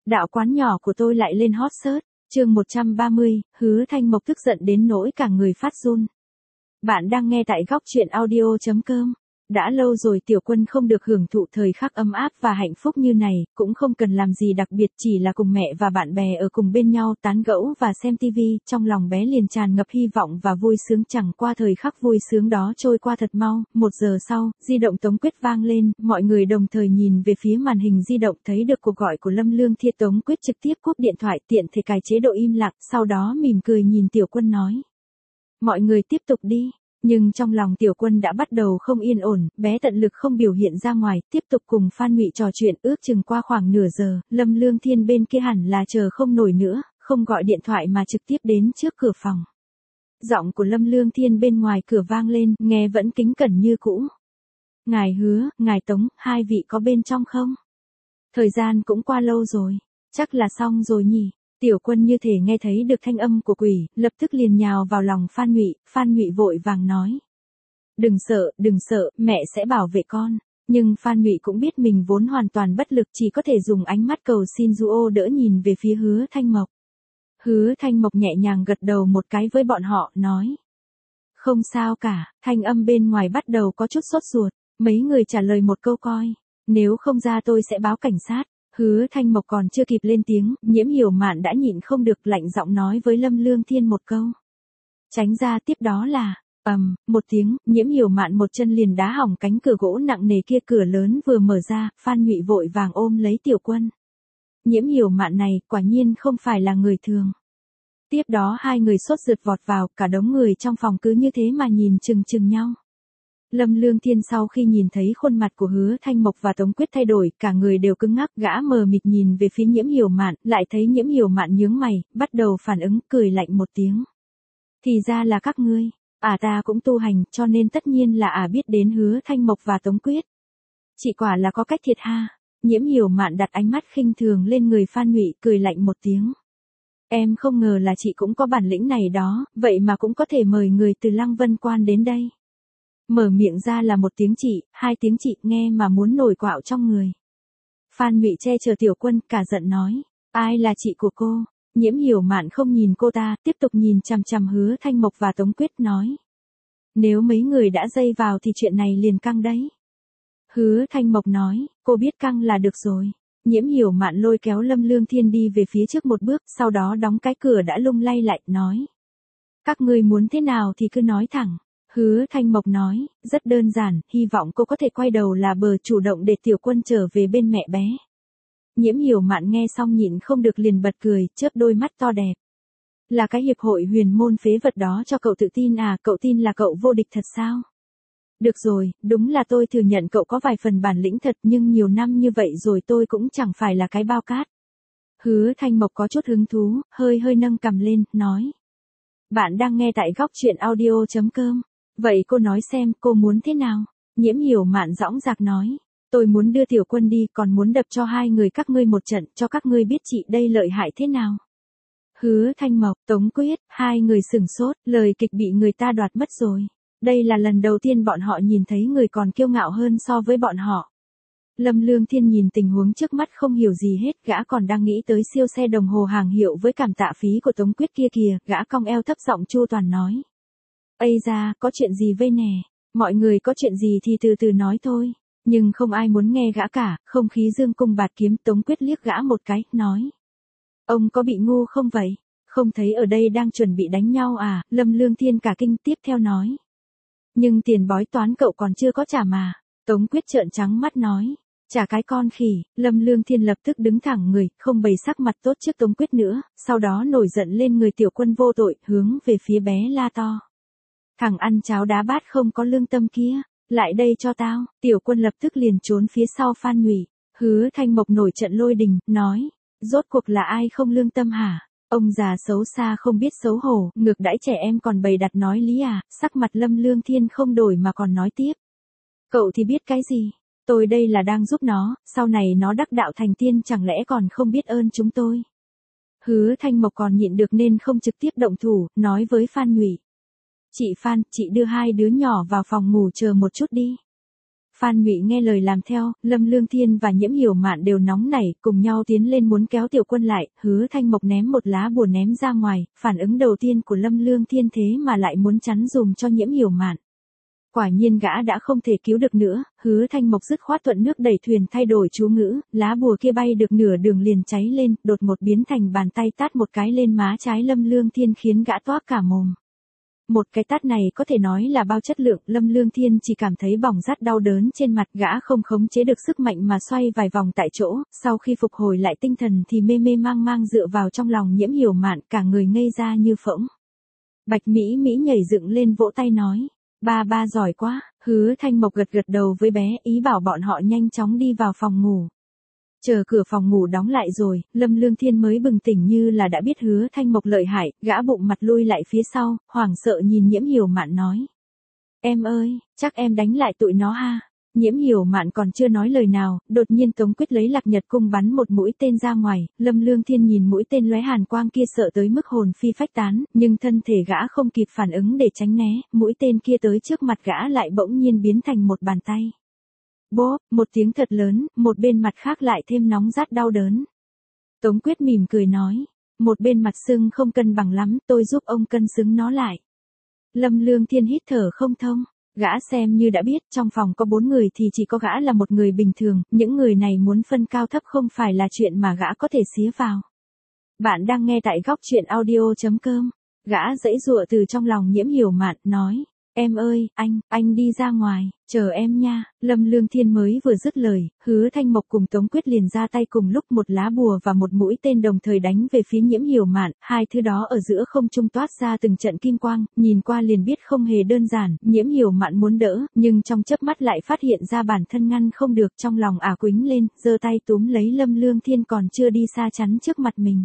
Đạo quán nhỏ của tôi lại lên hot search. Chương 130, Hứa Thanh Mộc tức giận đến nỗi cả người phát run. Bạn đang nghe tại góc truyện audio.com. Đã lâu rồi Tiểu Quân không được hưởng thụ thời khắc ấm áp và hạnh phúc như này, cũng không cần làm gì đặc biệt, chỉ là cùng mẹ và bạn bè ở cùng bên nhau tán gẫu và xem tivi, trong lòng bé liền tràn ngập hy vọng và vui sướng. Chẳng qua thời khắc vui sướng đó trôi qua thật mau, 1 giờ sau, di động Tống Quyết vang lên, mọi người đồng thời nhìn về phía màn hình di động thấy được cuộc gọi của Lâm Lương Thiên. Tống Quyết trực tiếp cúp điện thoại, tiện thể cài chế độ im lặng, sau đó mỉm cười nhìn Tiểu Quân nói: "Mọi người tiếp tục đi." Nhưng trong lòng Tiểu Quân đã bắt đầu không yên ổn, bé tận lực không biểu hiện ra ngoài, tiếp tục cùng Phan Ngụy trò chuyện. Ước chừng qua khoảng nửa giờ, Lâm Lương Thiên bên kia hẳn là chờ không nổi nữa, không gọi điện thoại mà trực tiếp đến trước cửa phòng. Giọng của Lâm Lương Thiên bên ngoài cửa vang lên, nghe vẫn kính cẩn như cũ. "Ngài Hứa, ngài Tống, hai vị có bên trong không? Thời gian cũng qua lâu rồi, chắc là xong rồi nhỉ?" Tiểu Quân như thể nghe thấy được thanh âm của quỷ, lập tức liền nhào vào lòng Phan Ngụy vội vàng nói: đừng sợ, mẹ sẽ bảo vệ con." Nhưng Phan Ngụy cũng biết mình vốn hoàn toàn bất lực, chỉ có thể dùng ánh mắt cầu xin du ô đỡ nhìn về phía Hứa Thanh Mộc. Hứa Thanh Mộc nhẹ nhàng gật đầu một cái với bọn họ, nói: "Không sao cả." Thanh âm bên ngoài bắt đầu có chút sốt ruột, mấy người trả lời một câu coi: "Nếu không ra tôi sẽ báo cảnh sát." Hứa Thanh Mộc còn chưa kịp lên tiếng, Nhiễm Hiểu Mạn đã nhịn không được lạnh giọng nói với Lâm Lương Thiên một câu: "Tránh ra." Tiếp đó là, một tiếng, Nhiễm Hiểu Mạn một chân liền đá hỏng cánh cửa gỗ nặng nề kia. Cửa lớn vừa mở ra, Phan Ngụy vội vàng ôm lấy Tiểu Quân. Nhiễm Hiểu Mạn này, quả nhiên không phải là người thường. Tiếp đó hai người sốt rượt vọt vào, cả đống người trong phòng cứ như thế mà nhìn chừng nhau. Lâm Lương Thiên sau khi nhìn thấy khuôn mặt của Hứa Thanh Mộc và Tống Quyết thay đổi, cả người đều cứng ngắc, gã mờ mịt nhìn về phía Nhiễm Hiểu Mạn, lại thấy Nhiễm Hiểu Mạn nhướng mày, bắt đầu phản ứng, cười lạnh một tiếng. "Thì ra là các ngươi, ta cũng tu hành, cho nên tất nhiên là biết đến Hứa Thanh Mộc và Tống Quyết. Chị quả là có cách thiệt ha." Nhiễm Hiểu Mạn đặt ánh mắt khinh thường lên người Phan Ngụy, cười lạnh một tiếng. "Em không ngờ là chị cũng có bản lĩnh này đó, vậy mà cũng có thể mời người từ Lăng Vân Quan đến đây." Mở miệng ra là một tiếng chị, hai tiếng chị, nghe mà muốn nổi quạo trong người. Phan Ngụy che chở Tiểu Quân, cả giận nói: "Ai là chị của cô?" Nhiễm Hiểu Mạn không nhìn cô ta, tiếp tục nhìn chằm chằm Hứa Thanh Mộc và Tống Quyết, nói: "Nếu mấy người đã dây vào thì chuyện này liền căng đấy." Hứa Thanh Mộc nói: "Cô biết căng là được rồi." Nhiễm Hiểu Mạn lôi kéo Lâm Lương Thiên đi về phía trước một bước, sau đó đóng cái cửa đã lung lay lại, nói: "Các ngươi muốn thế nào thì cứ nói thẳng." Hứa Thanh Mộc nói: "Rất đơn giản, hy vọng cô có thể quay đầu là bờ, chủ động để Tiểu Quân trở về bên mẹ bé." Nhiễm Hiểu Mạn nghe xong nhịn không được liền bật cười, chớp đôi mắt to đẹp. "Là cái hiệp hội huyền môn phế vật đó cho cậu tự tin à? Cậu tin là cậu vô địch thật sao?" "Được rồi, đúng là tôi thừa nhận cậu có vài phần bản lĩnh thật, nhưng nhiều năm như vậy rồi tôi cũng chẳng phải là cái bao cát." Hứa Thanh Mộc có chút hứng thú, hơi nâng cằm lên, nói: "Bạn đang nghe tại góc truyện audio.com. Vậy cô nói xem, cô muốn thế nào?" Nhiễm Hiểu Mạn dõng dạc nói: "Tôi muốn đưa Tiểu Quân đi, còn muốn đập cho hai người các ngươi một trận, cho các ngươi biết chị đây lợi hại thế nào." Hứa Thanh Mộc, Tống Quyết, hai người sửng sốt, lời kịch bị người ta đoạt mất rồi. Đây là lần đầu tiên bọn họ nhìn thấy người còn kiêu ngạo hơn so với bọn họ. Lâm Lương Thiên nhìn tình huống trước mắt không hiểu gì hết, gã còn đang nghĩ tới siêu xe đồng hồ hàng hiệu với cảm tạ phí của Tống Quyết kia kìa. Gã cong eo thấp giọng chu toàn nói: "Ây da, có chuyện gì vây nè? Mọi người có chuyện gì thì từ từ nói thôi." Nhưng không ai muốn nghe gã cả, không khí dương cung bạt kiếm. Tống Quyết liếc gã một cái, nói: "Ông có bị ngu không vậy? Không thấy ở đây đang chuẩn bị đánh nhau à?" Lâm Lương Thiên cả kinh, tiếp theo nói: "Nhưng tiền bói toán cậu còn chưa có trả mà." Tống Quyết trợn trắng mắt nói: "Trả cái con khỉ." Lâm Lương Thiên lập tức đứng thẳng người, không bày sắc mặt tốt trước Tống Quyết nữa, sau đó nổi giận lên người Tiểu Quân vô tội, hướng về phía bé la to: "Thằng ăn cháo đá bát không có lương tâm kia, lại đây cho tao." Tiểu Quân lập tức liền trốn phía sau Phan Ngụy. Hứa Thanh Mộc nổi trận lôi đình, nói: "Rốt cuộc là ai không lương tâm hả? Ông già xấu xa không biết xấu hổ, ngược đãi trẻ em còn bày đặt nói lý à?" Sắc mặt Lâm Lương Thiên không đổi mà còn nói tiếp: "Cậu thì biết cái gì? Tôi đây là đang giúp nó, sau này nó đắc đạo thành tiên chẳng lẽ còn không biết ơn chúng tôi." Hứa Thanh Mộc còn nhịn được nên không trực tiếp động thủ, nói với Phan Ngụy: "Chị Phan, chị đưa hai đứa nhỏ vào phòng ngủ chờ một chút đi." Phan Nhụy nghe lời làm theo, Lâm Lương Thiên và Nhiễm Hiểu Mạn đều nóng nảy, cùng nhau tiến lên muốn kéo Tiểu Quân lại, Hứa Thanh Mộc ném một lá bùa ném ra ngoài, phản ứng đầu tiên của Lâm Lương Thiên thế mà lại muốn chắn dùm cho Nhiễm Hiểu Mạn. Quả nhiên gã đã không thể cứu được nữa, Hứa Thanh Mộc dứt khoát thuận nước đẩy thuyền thay đổi chú ngữ, lá bùa kia bay được nửa đường liền cháy lên, đột một biến thành bàn tay tát một cái lên má trái Lâm Lương Thiên khiến gã toác cả mồm. Một cái tát này có thể nói là bao chất lượng, Lâm Lương Thiên chỉ cảm thấy bỏng rát đau đớn trên mặt, gã không khống chế được sức mạnh mà xoay vài vòng tại chỗ, sau khi phục hồi lại tinh thần thì mê mê mang mang dựa vào trong lòng Nhiễm Hiểu Mạn, cả người ngây ra như phỗng. Bạch Mỹ Mỹ nhảy dựng lên vỗ tay nói, ba giỏi quá, Hứa Thanh Mộc gật gật đầu với bé, ý bảo bọn họ nhanh chóng đi vào phòng ngủ. Chờ cửa phòng ngủ đóng lại rồi, Lâm Lương Thiên mới bừng tỉnh như là đã biết Hứa Thanh Mộc lợi hại, gã bụng mặt lui lại phía sau, hoảng sợ nhìn Nhiễm Hiểu Mạn nói. Em ơi, chắc em đánh lại tụi nó ha. Nhiễm Hiểu Mạn còn chưa nói lời nào, đột nhiên Tống Quyết lấy Lạc Nhật cung bắn một mũi tên ra ngoài, Lâm Lương Thiên nhìn mũi tên lóe hàn quang kia sợ tới mức hồn phi phách tán, nhưng thân thể gã không kịp phản ứng để tránh né, mũi tên kia tới trước mặt gã lại bỗng nhiên biến thành một bàn tay. Bốp, một tiếng thật lớn, một bên mặt khác lại thêm nóng rát đau đớn. Tống Quyết mỉm cười nói, một bên mặt sưng không cân bằng lắm, tôi giúp ông cân xứng nó lại. Lâm Lương Thiên hít thở không thông, gã xem như đã biết trong phòng có 4 người thì chỉ có gã là một người bình thường, những người này muốn phân cao thấp không phải là chuyện mà gã có thể xía vào. Bạn đang nghe tại góc truyện audio.com, gã giãy giụa từ trong lòng Nhiễm Hiểu Mạn, nói. Em ơi, anh đi ra ngoài, chờ em nha. Lâm Lương Thiên mới vừa dứt lời, Hứa Thanh Mộc cùng Tống Quyết liền ra tay cùng lúc, một lá bùa và một mũi tên đồng thời đánh về phía Nhiễm Hiểu Mạn, hai thứ đó ở giữa không trung toát ra từng trận kim quang, nhìn qua liền biết không hề đơn giản, Nhiễm Hiểu Mạn muốn đỡ, nhưng trong chớp mắt lại phát hiện ra bản thân ngăn không được, trong lòng ả quĩnh lên, giơ tay túm lấy Lâm Lương Thiên còn chưa đi xa chắn trước mặt mình.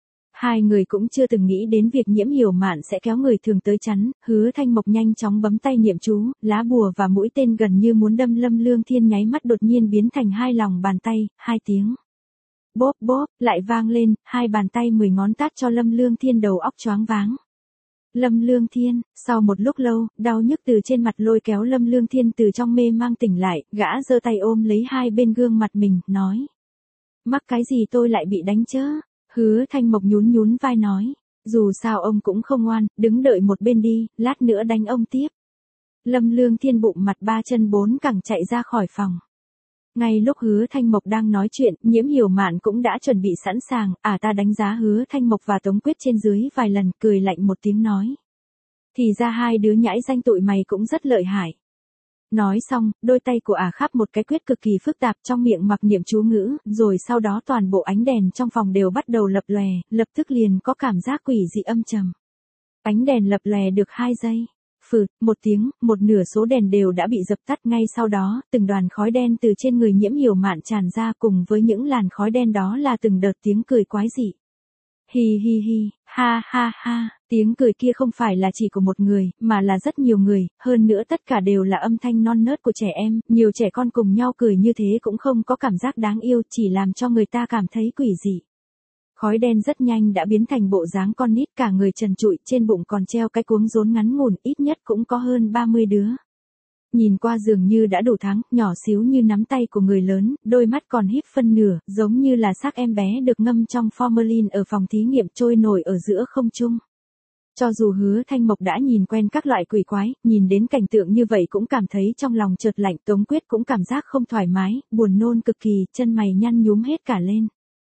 Hai người cũng chưa từng nghĩ đến việc Nhiễm Hiểu Mạn sẽ kéo người thường tới chắn, Hứa Thanh Mộc nhanh chóng bấm tay niệm chú, lá bùa và mũi tên gần như muốn đâm Lâm Lương Thiên nháy mắt đột nhiên biến thành hai lòng bàn tay, hai tiếng. Bốp bốp, lại vang lên, hai bàn tay 10 ngón tát cho Lâm Lương Thiên đầu óc choáng váng. Lâm Lương Thiên, sau một lúc lâu, đau nhức từ trên mặt lôi kéo Lâm Lương Thiên từ trong mê mang tỉnh lại, gã giơ tay ôm lấy hai bên gương mặt mình, nói. Mắc cái gì tôi lại bị đánh chớ? Hứa Thanh Mộc nhún vai nói, dù sao ông cũng không ngoan, đứng đợi một bên đi, lát nữa đánh ông tiếp. Lâm Lương Thiên bụng mặt ba chân bốn cẳng chạy ra khỏi phòng. Ngay lúc Hứa Thanh Mộc đang nói chuyện, Nhiễm Hiểu Mạn cũng đã chuẩn bị sẵn sàng, ta đánh giá Hứa Thanh Mộc và Tống Quyết trên dưới vài lần, cười lạnh một tiếng nói. Thì ra hai đứa nhãi danh tụi mày cũng rất lợi hại. Nói xong, đôi tay của khắp một cái quyết cực kỳ phức tạp trong miệng mặc niệm chú ngữ, rồi sau đó toàn bộ ánh đèn trong phòng đều bắt đầu lập lòe, lập tức liền có cảm giác quỷ dị âm trầm. Ánh đèn lập lòe được 2 giây. Phừ, một tiếng, một nửa số đèn đều đã bị dập tắt, ngay sau đó, từng đoàn khói đen từ trên người Nhiễm Hiểu Mạn tràn ra, cùng với những làn khói đen đó là từng đợt tiếng cười quái dị. Hi hi hi, ha ha ha, tiếng cười kia không phải là chỉ của một người, mà là rất nhiều người, hơn nữa tất cả đều là âm thanh non nớt của trẻ em, nhiều trẻ con cùng nhau cười như thế cũng không có cảm giác đáng yêu, chỉ làm cho người ta cảm thấy quỷ dị. Khói đen rất nhanh đã biến thành bộ dáng con nít, cả người trần trụi, trên bụng còn treo cái cuống rốn ngắn ngủn, ít nhất cũng có hơn 30 đứa. Nhìn qua dường như đã đủ tháng, nhỏ xíu như nắm tay của người lớn, đôi mắt còn híp phân nửa, giống như là xác em bé được ngâm trong formalin ở phòng thí nghiệm trôi nổi ở giữa không trung. Cho dù Hứa Thanh Mộc đã nhìn quen các loại quỷ quái, nhìn đến cảnh tượng như vậy cũng cảm thấy trong lòng chợt lạnh, Tống Quyết cũng cảm giác không thoải mái, buồn nôn cực kỳ, chân mày nhăn nhúm hết cả lên.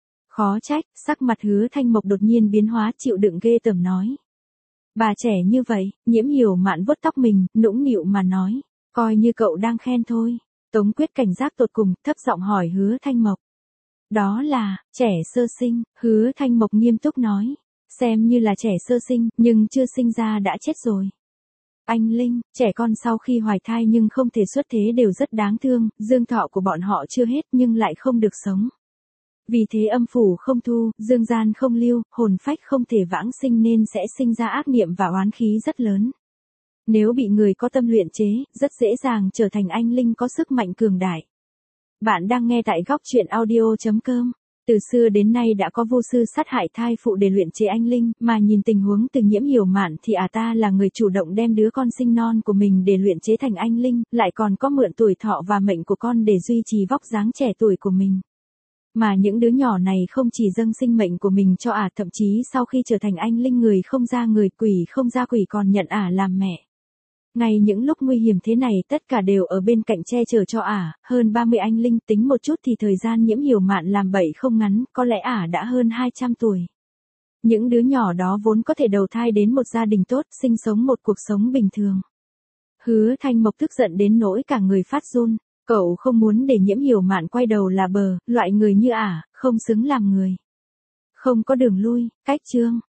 Khó trách, sắc mặt Hứa Thanh Mộc đột nhiên biến hóa, chịu đựng ghê tởm nói. Bà trẻ như vậy, Nhiễm Hiểu Mạn vuốt tóc mình, nũng nịu mà nói. Coi như cậu đang khen thôi. Tống Quyết cảnh giác tột cùng, thấp giọng hỏi Hứa Thanh Mộc. Đó là, trẻ sơ sinh, Hứa Thanh Mộc nghiêm túc nói. Xem như là trẻ sơ sinh, nhưng chưa sinh ra đã chết rồi. Anh Linh, trẻ con sau khi hoài thai nhưng không thể xuất thế đều rất đáng thương, dương thọ của bọn họ chưa hết nhưng lại không được sống. Vì thế âm phủ không thu, dương gian không lưu, hồn phách không thể vãng sinh nên sẽ sinh ra ác niệm và oán khí rất lớn. Nếu bị người có tâm luyện chế, rất dễ dàng trở thành anh linh có sức mạnh cường đại. Bạn đang nghe tại góc truyện audio.com. Từ xưa đến nay đã có vô sư sát hại thai phụ để luyện chế anh linh, mà nhìn tình huống từ Nhiễm Hiểu Mạn thì ta là người chủ động đem đứa con sinh non của mình để luyện chế thành anh linh, lại còn có mượn tuổi thọ và mệnh của con để duy trì vóc dáng trẻ tuổi của mình. Mà những đứa nhỏ này không chỉ dâng sinh mệnh của mình cho thậm chí sau khi trở thành anh linh người không ra người, quỷ không ra quỷ còn nhận làm mẹ. Ngay những lúc nguy hiểm thế này tất cả đều ở bên cạnh che chở cho hơn 30 anh linh, tính một chút thì thời gian Nhiễm Hiểu Mạn làm bậy không ngắn, có lẽ đã hơn 200 tuổi. Những đứa nhỏ đó vốn có thể đầu thai đến một gia đình tốt, sinh sống một cuộc sống bình thường. Hứa Thanh Mộc tức giận đến nỗi cả người phát run, cậu không muốn để Nhiễm Hiểu Mạn quay đầu là bờ, loại người như không xứng làm người. Không có đường lui, cách chương.